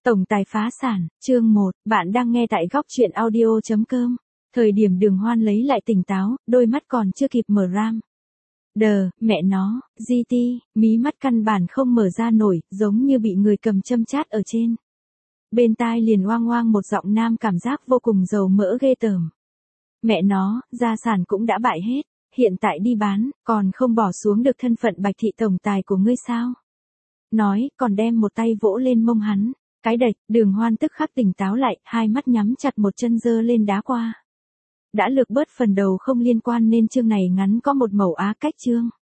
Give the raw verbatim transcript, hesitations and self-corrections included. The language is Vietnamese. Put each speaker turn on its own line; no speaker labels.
Tổng tài phá sản, chương một, bạn đang nghe tại góc truyện audio chấm com. Thời điểm Đường Hoan lấy lại tỉnh táo, đôi mắt còn chưa kịp mở ram. Đờ, mẹ nó, giê tê, mí mắt căn bản không mở ra nổi, giống như bị người cầm châm chát ở trên. Bên tai liền oang oang một giọng nam cảm giác vô cùng dầu mỡ ghê tởm. Mẹ nó, gia sản cũng đã bại hết, hiện tại đi bán, còn không bỏ xuống được thân phận Bạch thị tổng tài của ngươi sao? Nói, còn đem một tay vỗ lên mông hắn. Cái đệch, Đường Hoan tức khắc tỉnh táo lại, hai mắt nhắm chặt một chân giơ lên đá qua. Đã lược bớt phần đầu không liên quan nên chương này ngắn có một mẩu á cách chương.